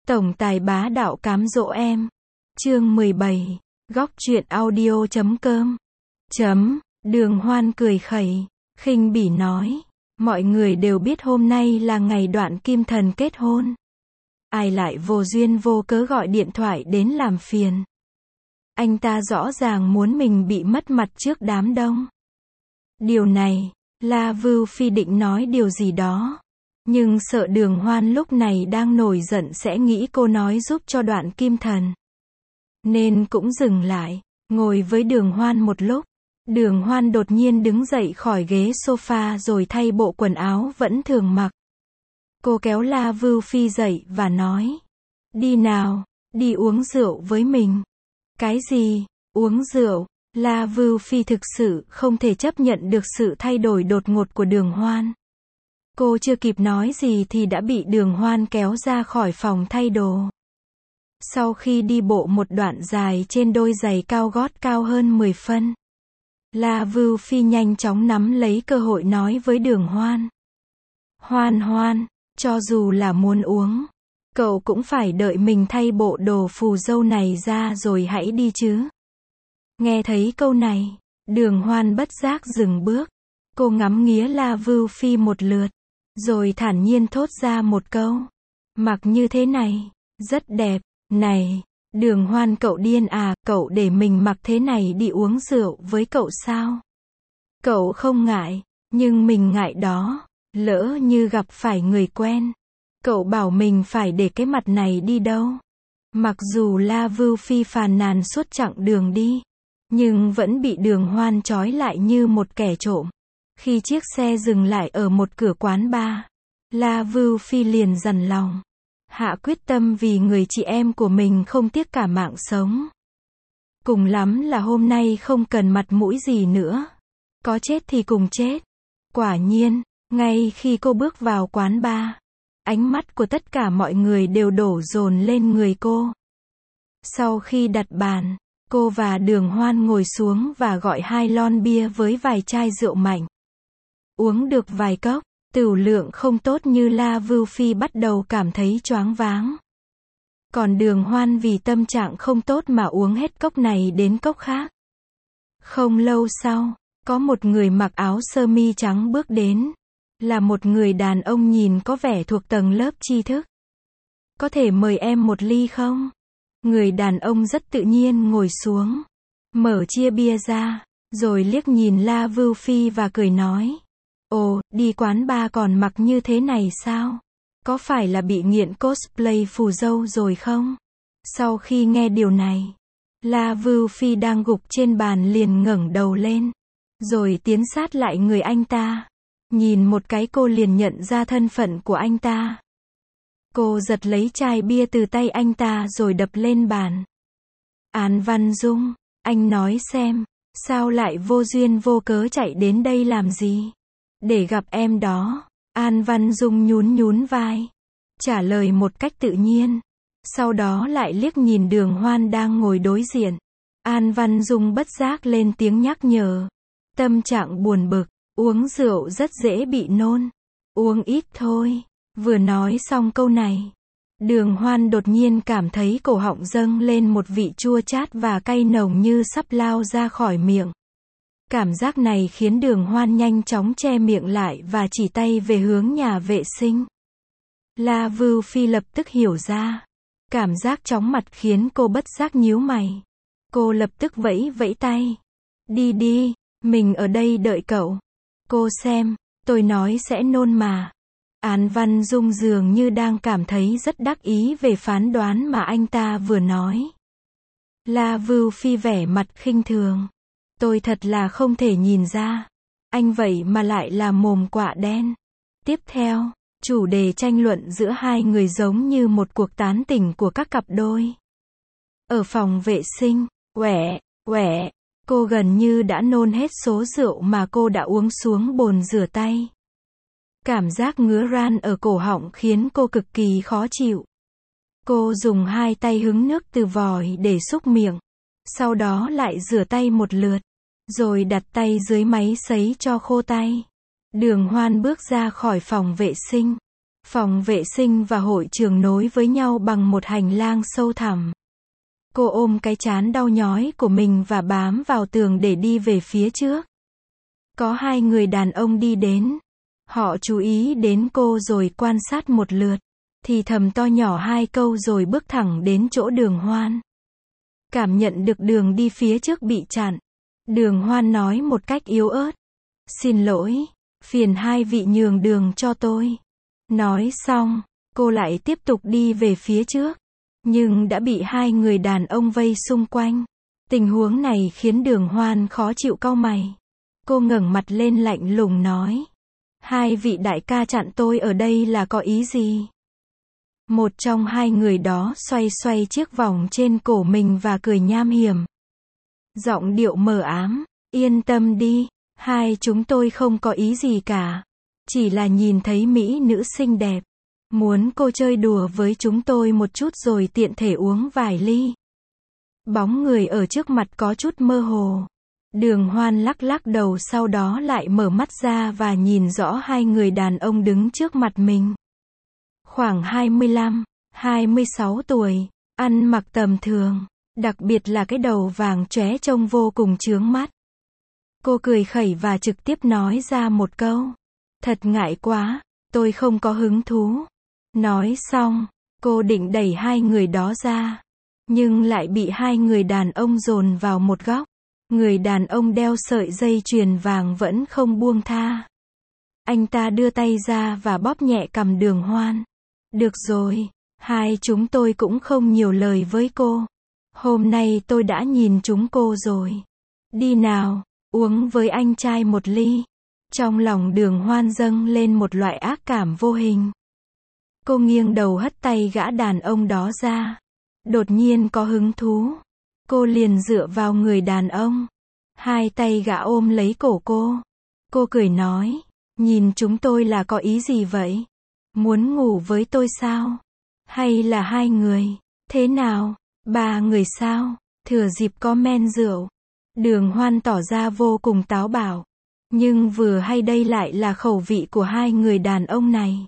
Tổng tài bá đạo cám dỗ em. Chương 17. Góc truyện audio.com. Đường Hoan cười khẩy, khinh bỉ nói. Mọi người đều biết hôm nay là ngày Đoạn Kim Thần kết hôn. Ai lại vô duyên vô cớ gọi điện thoại đến làm phiền. Anh ta rõ ràng muốn mình bị mất mặt trước đám đông. Điều này, La Vưu Phi định nói điều gì đó. Nhưng sợ Đường Hoan lúc này đang nổi giận sẽ nghĩ cô nói giúp cho Đoạn Kim Thần. Nên cũng dừng lại, ngồi với Đường Hoan một lúc. Đường Hoan đột nhiên đứng dậy khỏi ghế sofa rồi thay bộ quần áo vẫn thường mặc. Cô kéo La Vưu Phi dậy và nói. Đi nào, đi uống rượu với mình. Cái gì, uống rượu? La Vưu Phi thực sự không thể chấp nhận được sự thay đổi đột ngột của Đường Hoan. Cô chưa kịp nói gì thì đã bị Đường Hoan kéo ra khỏi phòng thay đồ. Sau khi đi bộ một đoạn dài trên đôi giày cao gót cao hơn 10 phân, La Vưu Phi nhanh chóng nắm lấy cơ hội nói với Đường Hoan. Hoan, cho dù là muốn uống, cậu cũng phải đợi mình thay bộ đồ phù dâu này ra rồi hãy đi chứ. Nghe thấy câu này, Đường Hoan bất giác dừng bước. Cô ngắm nghía La Vưu Phi một lượt, rồi thản nhiên thốt ra một câu. Mặc như thế này, rất đẹp. Này, Đường Hoan cậu điên à, cậu để mình mặc thế này đi uống rượu với cậu sao? Cậu không ngại, nhưng mình ngại đó, lỡ như gặp phải người quen. Cậu bảo mình phải để cái mặt này đi đâu? Mặc dù La Vưu Phi phàn nàn suốt chặng đường đi, nhưng vẫn bị Đường Hoan trói lại như một kẻ trộm. Khi chiếc xe dừng lại ở một cửa quán bar, La Vưu Phi liền dằn lòng. Hạ quyết tâm vì người chị em của mình không tiếc cả mạng sống. Cùng lắm là hôm nay không cần mặt mũi gì nữa. Có chết thì cùng chết. Quả nhiên, ngay khi cô bước vào quán bar, ánh mắt của tất cả mọi người đều đổ dồn lên người cô. Sau khi đặt bàn, cô và Đường Hoan ngồi xuống và gọi 2 lon bia với vài chai rượu mạnh. Uống được vài cốc, tửu lượng không tốt như La Vưu Phi bắt đầu cảm thấy choáng váng. Còn Đường Hoan vì tâm trạng không tốt mà uống hết cốc này đến cốc khác. Không lâu sau, có một người mặc áo sơ mi trắng bước đến. Là một người đàn ông nhìn có vẻ thuộc tầng lớp tri thức. Có thể mời em một ly không? Người đàn ông rất tự nhiên ngồi xuống, mở chia bia ra, rồi liếc nhìn La Vưu Phi và cười nói. Ồ, đi quán bar còn mặc như thế này sao? Có phải là bị nghiện cosplay phù dâu rồi không? Sau khi nghe điều này, La Vưu Phi đang gục trên bàn liền ngẩng đầu lên, rồi tiến sát lại người anh ta. Nhìn một cái cô liền nhận ra thân phận của anh ta. Cô giật lấy chai bia từ tay anh ta rồi đập lên bàn. An Văn Dung, anh nói xem, sao lại vô duyên vô cớ chạy đến đây làm gì? Để gặp em đó. An Văn Dung nhún vai, trả lời một cách tự nhiên. Sau đó lại liếc nhìn Đường Hoan đang ngồi đối diện. An Văn Dung bất giác lên tiếng nhắc nhở. Tâm trạng buồn bực, uống rượu rất dễ bị nôn. Uống ít thôi. Vừa nói xong câu này, Đường Hoan đột nhiên cảm thấy cổ họng dâng lên một vị chua chát và cay nồng như sắp lao ra khỏi miệng. Cảm giác này khiến Đường Hoan nhanh chóng che miệng lại và chỉ tay về hướng nhà vệ sinh. La Vưu Phi lập tức hiểu ra. Cảm giác chóng mặt khiến cô bất giác nhíu mày. Cô lập tức vẫy vẫy tay. Đi, mình ở đây đợi cậu. Cô xem, tôi nói sẽ nôn mà. An Văn Dung dường như đang cảm thấy rất đắc ý về phán đoán mà anh ta vừa nói. La Vưu Phi vẻ mặt khinh thường. Tôi thật là không thể nhìn ra. Anh vậy mà lại là mồm quạ đen. Tiếp theo, chủ đề tranh luận giữa hai người giống như một cuộc tán tỉnh của các cặp đôi. Ở phòng vệ sinh, quẻ, cô gần như đã nôn hết số rượu mà cô đã uống xuống bồn rửa tay. Cảm giác ngứa ran ở cổ họng khiến cô cực kỳ khó chịu. Cô dùng 2 tay hứng nước từ vòi để xúc miệng. Sau đó lại rửa tay một lượt. Rồi đặt tay dưới máy sấy cho khô tay. Đường Hoan bước ra khỏi phòng vệ sinh. Phòng vệ sinh và hội trường nối với nhau bằng một hành lang sâu thẳm. Cô ôm cái trán đau nhói của mình và bám vào tường để đi về phía trước. Có hai người đàn ông đi đến. Họ chú ý đến cô rồi quan sát một lượt, thì thầm to nhỏ hai câu rồi bước thẳng đến chỗ Đường Hoan. Cảm nhận được đường đi phía trước bị chặn, Đường Hoan nói một cách yếu ớt. Xin lỗi, phiền hai vị nhường đường cho tôi. Nói xong, cô lại tiếp tục đi về phía trước, nhưng đã bị hai người đàn ông vây xung quanh. Tình huống này khiến Đường Hoan khó chịu cau mày. Cô ngẩng mặt lên lạnh lùng nói. Hai vị đại ca chặn tôi ở đây là có ý gì? Một trong hai người đó xoay xoay chiếc vòng trên cổ mình và cười nham hiểm. Giọng điệu mờ ám, yên tâm đi, hai chúng tôi không có ý gì cả. Chỉ là nhìn thấy mỹ nữ xinh đẹp. Muốn cô chơi đùa với chúng tôi một chút rồi tiện thể uống vài ly. Bóng người ở trước mặt có chút mơ hồ. Đường Hoan lắc lắc đầu sau đó lại mở mắt ra và nhìn rõ hai người đàn ông đứng trước mặt mình. Khoảng 25, 26 tuổi, ăn mặc tầm thường, đặc biệt là cái đầu vàng chóe trông vô cùng chướng mắt. Cô cười khẩy và trực tiếp nói ra một câu. Thật ngại quá, tôi không có hứng thú. Nói xong, cô định đẩy hai người đó ra, nhưng lại bị hai người đàn ông dồn vào một góc. Người đàn ông đeo sợi dây chuyền vàng vẫn không buông tha. Anh ta đưa tay ra và bóp nhẹ cằm Đường Hoan. Được rồi, hai chúng tôi cũng không nhiều lời với cô. Hôm nay tôi đã nhìn chúng cô rồi. Đi nào, uống với anh trai một ly. Trong lòng Đường Hoan dâng lên một loại ác cảm vô hình. Cô nghiêng đầu hất tay gã đàn ông đó ra. Đột nhiên có hứng thú. Cô liền dựa vào người đàn ông. Hai tay gã ôm lấy cổ cô. Cô cười nói. Nhìn chúng tôi là có ý gì vậy? Muốn ngủ với tôi sao? Hay là hai người? Thế nào? Ba người sao? Thừa dịp có men rượu. Đường Hoan tỏ ra vô cùng táo bạo. Nhưng vừa hay đây lại là khẩu vị của hai người đàn ông này.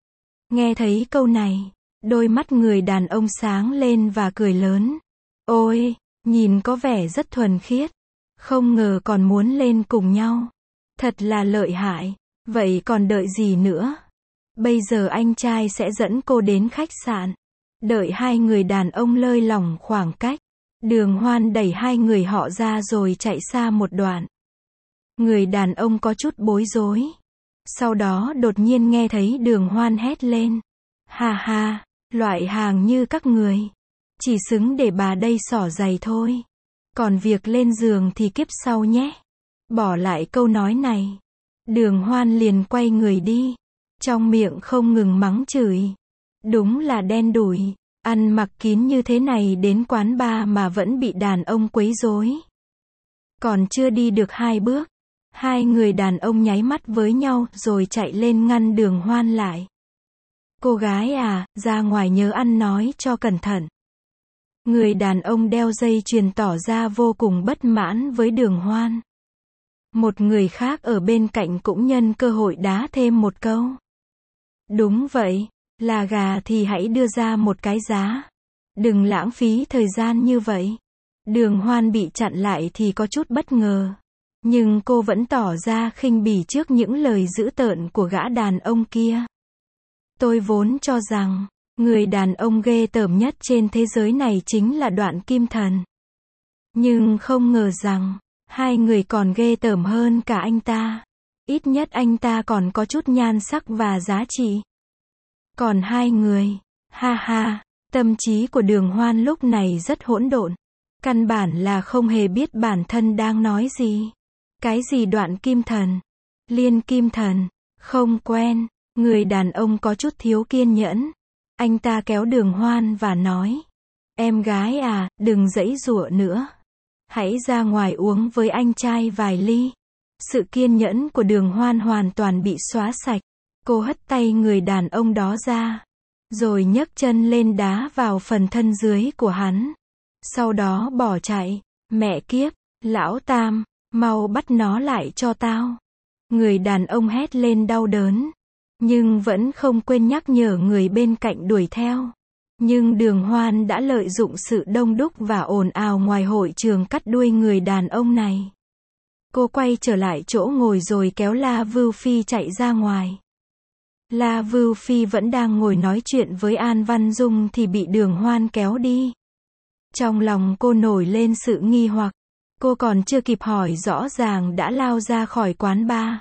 Nghe thấy câu này, đôi mắt người đàn ông sáng lên và cười lớn. Ôi, nhìn có vẻ rất thuần khiết. Không ngờ còn muốn lên cùng nhau. Thật là lợi hại. Vậy còn đợi gì nữa? Bây giờ anh trai sẽ dẫn cô đến khách sạn. Đợi hai người đàn ông lơi lỏng khoảng cách. Đường Hoan đẩy hai người họ ra rồi chạy xa một đoạn. Người đàn ông có chút bối rối. Sau đó đột nhiên nghe thấy Đường Hoan hét lên. Ha ha, loại hàng như các người. Chỉ xứng để bà đây xỏ giày thôi. Còn việc lên giường thì kiếp sau nhé. Bỏ lại câu nói này. Đường Hoan liền quay người đi. Trong miệng không ngừng mắng chửi. Đúng là đen đủi. Ăn mặc kín như thế này đến quán bar mà vẫn bị đàn ông quấy rối. Còn chưa đi được hai bước. Hai người đàn ông nháy mắt với nhau rồi chạy lên ngăn Đường Hoan lại. Cô gái à, ra ngoài nhớ ăn nói cho cẩn thận. Người đàn ông đeo dây chuyền tỏ ra vô cùng bất mãn với Đường Hoan. Một người khác ở bên cạnh cũng nhân cơ hội đá thêm một câu. Đúng vậy, là gà thì hãy đưa ra một cái giá. Đừng lãng phí thời gian như vậy. Đường Hoan bị chặn lại thì có chút bất ngờ. Nhưng cô vẫn tỏ ra khinh bỉ trước những lời dữ tợn của gã đàn ông kia. Tôi vốn cho rằng, người đàn ông ghê tởm nhất trên thế giới này chính là Đoạn Kim Thần. Nhưng không ngờ rằng, hai người còn ghê tởm hơn cả anh ta. Ít nhất anh ta còn có chút nhan sắc và giá trị. Còn hai người, ha ha, tâm trí của Đường Hoan lúc này rất hỗn độn. Căn bản là không hề biết bản thân đang nói gì. Cái gì Đoạn Kim Thần? Liên Kim Thần? Không quen. Người đàn ông có chút thiếu kiên nhẫn. Anh ta kéo Đường Hoan và nói. Em gái à, đừng giãy giụa nữa. Hãy ra ngoài uống với anh trai vài ly. Sự kiên nhẫn của Đường Hoan hoàn toàn bị xóa sạch. Cô hất tay người đàn ông đó ra. Rồi nhấc chân lên đá vào phần thân dưới của hắn. Sau đó bỏ chạy. Mẹ kiếp, lão Tam, mau bắt nó lại cho tao. Người đàn ông hét lên đau đớn. nhưng vẫn không quên nhắc nhở người bên cạnh đuổi theo. Nhưng Đường Hoan đã lợi dụng sự đông đúc và ồn ào ngoài hội trường cắt đuôi người đàn ông này. Cô quay trở lại chỗ ngồi rồi kéo La Vưu Phi chạy ra ngoài. La Vưu Phi vẫn đang ngồi nói chuyện với An Văn Dung thì bị Đường Hoan kéo đi. Trong lòng cô nổi lên sự nghi hoặc. Cô còn chưa kịp hỏi rõ ràng đã lao ra khỏi quán bar.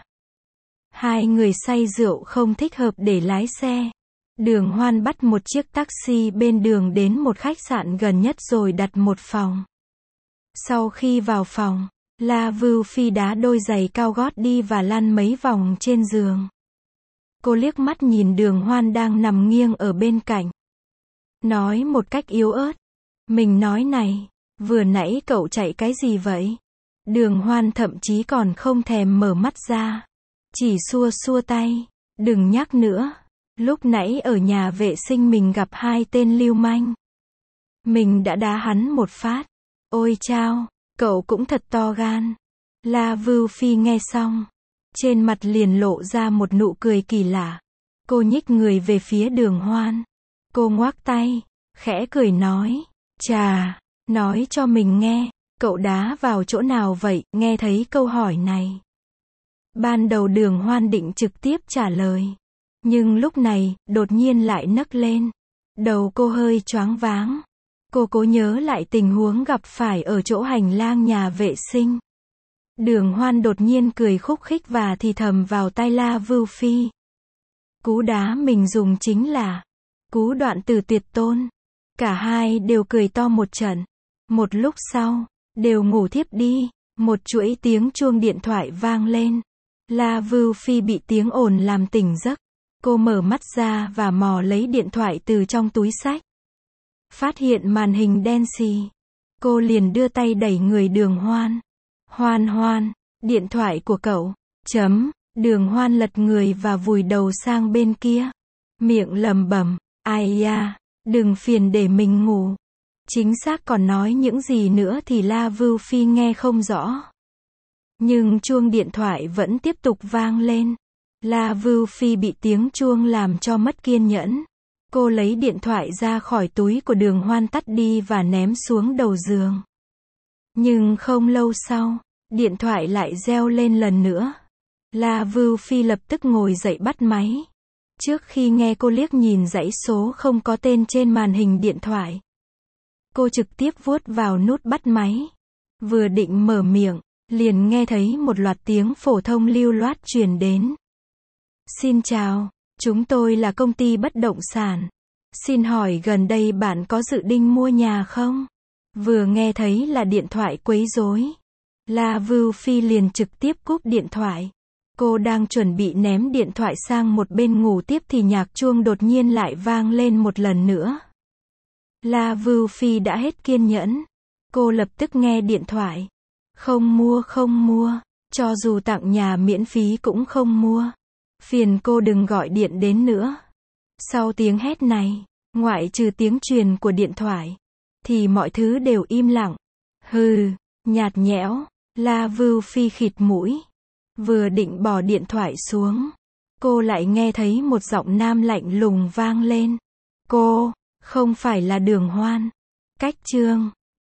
Hai người say rượu không thích hợp để lái xe. Đường Hoan bắt một chiếc taxi bên đường đến một khách sạn gần nhất rồi đặt một phòng. Sau khi vào phòng, La Vưu Phi đá đôi giày cao gót đi và lăn mấy vòng trên giường. Cô liếc mắt nhìn Đường Hoan đang nằm nghiêng ở bên cạnh. Nói một cách yếu ớt. Mình nói này, vừa nãy cậu chạy cái gì vậy? Đường Hoan thậm chí còn không thèm mở mắt ra. Chỉ xua xua tay. Đừng nhắc nữa. Lúc nãy ở nhà vệ sinh mình gặp hai tên lưu manh. Mình đã đá hắn một phát. Ôi chao, cậu cũng thật to gan. La Vưu Phi nghe xong. Trên mặt liền lộ ra một nụ cười kỳ lạ. Cô nhích người về phía Đường Hoan. Cô ngoác tay, khẽ cười nói. Chà, nói cho mình nghe, cậu đá vào chỗ nào vậy? Nghe thấy câu hỏi này. Ban đầu Đường Hoan định trực tiếp trả lời. Nhưng lúc này, đột nhiên lại nấc lên. Đầu cô hơi choáng váng. Cô cố nhớ lại tình huống gặp phải ở chỗ hành lang nhà vệ sinh. Đường Hoan đột nhiên cười khúc khích và thì thầm vào tai La Vưu Phi. Cú đá mình dùng chính là cú đoạn từ tuyệt tôn. Cả hai đều cười to một trận. Một lúc sau, đều ngủ thiếp đi. Một chuỗi tiếng chuông điện thoại vang lên. La Vưu Phi bị tiếng ồn làm tỉnh giấc. Cô mở mắt ra và mò lấy điện thoại từ trong túi xách. Phát hiện màn hình đen xì. Cô liền đưa tay đẩy người Đường Hoan. Hoan Hoan, điện thoại của cậu. Đường Hoan lật người và vùi đầu sang bên kia. Miệng lẩm bẩm, ai da, đừng phiền để mình ngủ. Chính xác còn nói những gì nữa thì La Vưu Phi nghe không rõ. Nhưng chuông điện thoại vẫn tiếp tục vang lên. La Vưu Phi bị tiếng chuông làm cho mất kiên nhẫn. Cô lấy điện thoại ra khỏi túi của Đường Hoan tắt đi và ném xuống đầu giường. Nhưng không lâu sau, điện thoại lại reo lên lần nữa. La Vưu Phi lập tức ngồi dậy bắt máy. Trước khi nghe cô liếc nhìn dãy số không có tên trên màn hình điện thoại. Cô trực tiếp vuốt vào nút bắt máy. Vừa định mở miệng, liền nghe thấy một loạt tiếng phổ thông lưu loát truyền đến. Xin chào, chúng tôi là công ty bất động sản. Xin hỏi gần đây bạn có dự định mua nhà không? Vừa nghe thấy là điện thoại quấy rối. La Vưu Phi liền trực tiếp cúp điện thoại. Cô đang chuẩn bị ném điện thoại sang một bên ngủ tiếp thì nhạc chuông đột nhiên lại vang lên một lần nữa. La Vưu Phi đã hết kiên nhẫn. Cô lập tức nghe điện thoại. Không mua, cho dù tặng nhà miễn phí cũng không mua. Phiền cô đừng gọi điện đến nữa. Sau tiếng hét này, ngoại trừ tiếng truyền của điện thoại, thì mọi thứ đều im lặng. Hừ, nhạt nhẽo, La Vưu Phi khịt mũi. Vừa định bỏ điện thoại xuống, cô lại nghe thấy một giọng nam lạnh lùng vang lên. Cô, không phải là Đường Hoan. Cách chương